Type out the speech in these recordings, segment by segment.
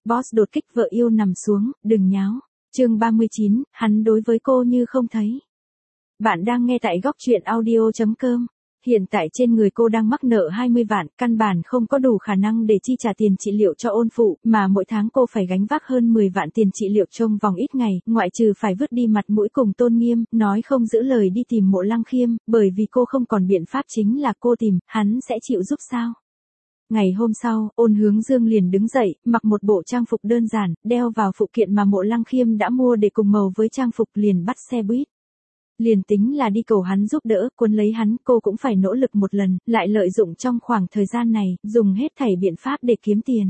Boss đột kích vợ yêu nằm xuống, đừng nháo. Chương 39, hắn đối với cô như không thấy. Bạn đang nghe tại góc truyện audio.com. Hiện tại trên người cô đang mắc nợ 20 vạn, căn bản không có đủ khả năng để chi trả tiền trị liệu cho ôn phụ, mà mỗi tháng cô phải gánh vác hơn 10 vạn tiền trị liệu trong vòng ít ngày, ngoại trừ phải vứt đi mặt mũi cùng tôn nghiêm, nói không giữ lời đi tìm Mộ Lăng Khiêm, bởi vì cô không còn biện pháp chính là cô tìm, hắn sẽ chịu giúp sao? Ngày hôm sau, Ôn Hướng Dương liền đứng dậy, mặc một bộ trang phục đơn giản, đeo vào phụ kiện mà Mộ Lăng Khiêm đã mua để cùng màu với trang phục liền bắt xe buýt. Liền tính là đi cầu hắn giúp đỡ, cuốn lấy hắn, cô cũng phải nỗ lực một lần, lại lợi dụng trong khoảng thời gian này, dùng hết thảy biện pháp để kiếm tiền.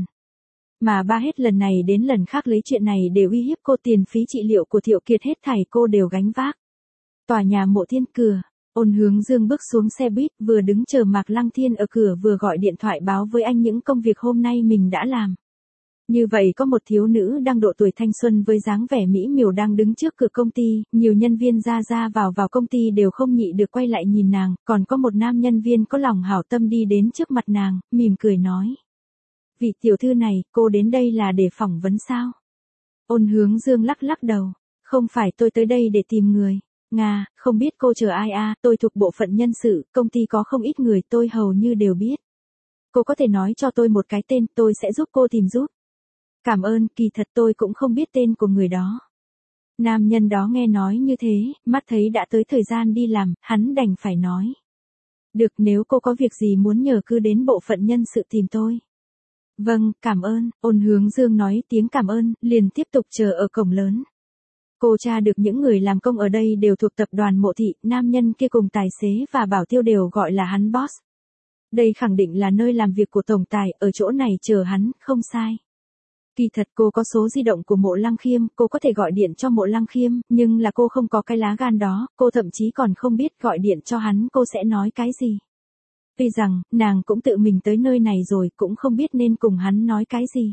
Mà ba hết lần này đến lần khác lấy chuyện này để uy hiếp cô, tiền phí trị liệu của Thiệu Kiệt hết thảy cô đều gánh vác. Tòa nhà Mộ Thiên cửa. Ôn Hướng Dương bước xuống xe buýt, vừa đứng chờ Mạc Lăng Thiên ở cửa vừa gọi điện thoại báo với anh những công việc hôm nay mình đã làm. Như vậy có một thiếu nữ đang độ tuổi thanh xuân với dáng vẻ mỹ miều đang đứng trước cửa công ty, nhiều nhân viên ra vào công ty đều không nhịn được quay lại nhìn nàng, còn có một nam nhân viên có lòng hảo tâm đi đến trước mặt nàng, mỉm cười nói. Vị tiểu thư này, cô đến đây là để phỏng vấn sao? Ôn Hướng Dương lắc lắc đầu, không phải, tôi tới đây để tìm người. Nga, không biết cô chờ ai à, tôi thuộc bộ phận nhân sự, công ty có không ít người tôi hầu như đều biết. Cô có thể nói cho tôi một cái tên, tôi sẽ giúp cô tìm giúp. Cảm ơn, kỳ thật tôi cũng không biết tên của người đó. Nam nhân đó nghe nói như thế, mắt thấy đã tới thời gian đi làm, hắn đành phải nói. Được, nếu cô có việc gì muốn nhờ cứ đến bộ phận nhân sự tìm tôi. Vâng, cảm ơn, Ôn Hướng Dương nói tiếng cảm ơn, liền tiếp tục chờ ở cổng lớn. Cô tra được những người làm công ở đây đều thuộc tập đoàn Mộ Thị, nam nhân kia cùng tài xế và bảo tiêu đều gọi là hắn boss. Đây khẳng định là nơi làm việc của tổng tài, ở chỗ này chờ hắn, không sai. Kỳ thật cô có số di động của Mộ Lăng Khiêm, cô có thể gọi điện cho Mộ Lăng Khiêm, nhưng là cô không có cái lá gan đó, cô thậm chí còn không biết gọi điện cho hắn cô sẽ nói cái gì. Tuy rằng, nàng cũng tự mình tới nơi này rồi, cũng không biết nên cùng hắn nói cái gì.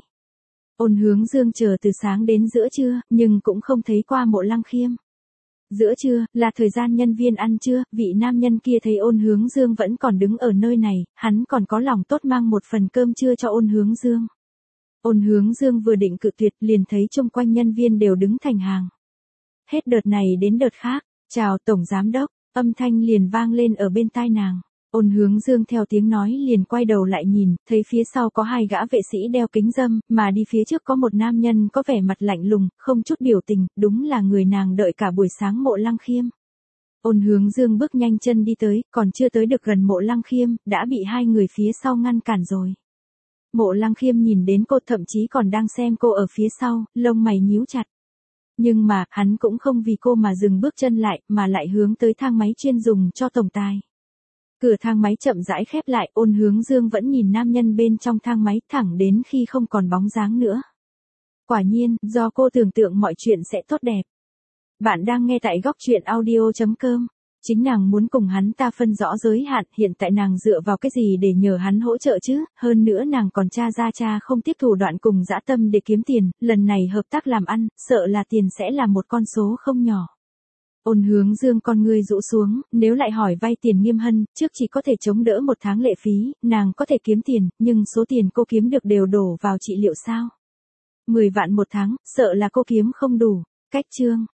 Ôn Hướng Dương chờ từ sáng đến giữa trưa, nhưng cũng không thấy qua Mộ Lăng Khiêm. Giữa trưa, là thời gian nhân viên ăn trưa, vị nam nhân kia thấy Ôn Hướng Dương vẫn còn đứng ở nơi này, hắn còn có lòng tốt mang một phần cơm trưa cho Ôn Hướng Dương. Ôn Hướng Dương vừa định cự tuyệt liền thấy chung quanh nhân viên đều đứng thành hàng. Hết đợt này đến đợt khác, chào Tổng Giám Đốc, âm thanh liền vang lên ở bên tai nàng. Ôn Hướng Dương theo tiếng nói liền quay đầu lại nhìn, thấy phía sau có hai gã vệ sĩ đeo kính râm, mà đi phía trước có một nam nhân có vẻ mặt lạnh lùng, không chút biểu tình, đúng là người nàng đợi cả buổi sáng Mộ Lăng Khiêm. Ôn Hướng Dương bước nhanh chân đi tới, còn chưa tới được gần Mộ Lăng Khiêm, đã bị hai người phía sau ngăn cản rồi. Mộ Lăng Khiêm nhìn đến cô thậm chí còn đang xem cô ở phía sau, lông mày nhíu chặt. Nhưng mà, hắn cũng không vì cô mà dừng bước chân lại, mà lại hướng tới thang máy chuyên dùng cho tổng tài. Cửa thang máy chậm rãi khép lại, Ôn Hướng Dương vẫn nhìn nam nhân bên trong thang máy thẳng đến khi không còn bóng dáng nữa. Quả nhiên, do cô tưởng tượng mọi chuyện sẽ tốt đẹp. Bạn đang nghe tại góc truyện audio.com. Chính nàng muốn cùng hắn ta phân rõ giới hạn, hiện tại nàng dựa vào cái gì để nhờ hắn hỗ trợ chứ, hơn nữa nàng còn cha không tiếp thủ đoạn cùng dã tâm để kiếm tiền, lần này hợp tác làm ăn, sợ là tiền sẽ là một con số không nhỏ. Ôn Hướng Dương con ngươi rũ xuống, nếu lại hỏi vay tiền Nghiêm Hân, trước chỉ có thể chống đỡ một tháng lệ phí, nàng có thể kiếm tiền, nhưng số tiền cô kiếm được đều đổ vào trị liệu sao? 10 vạn một tháng, sợ là cô kiếm không đủ. Cách chương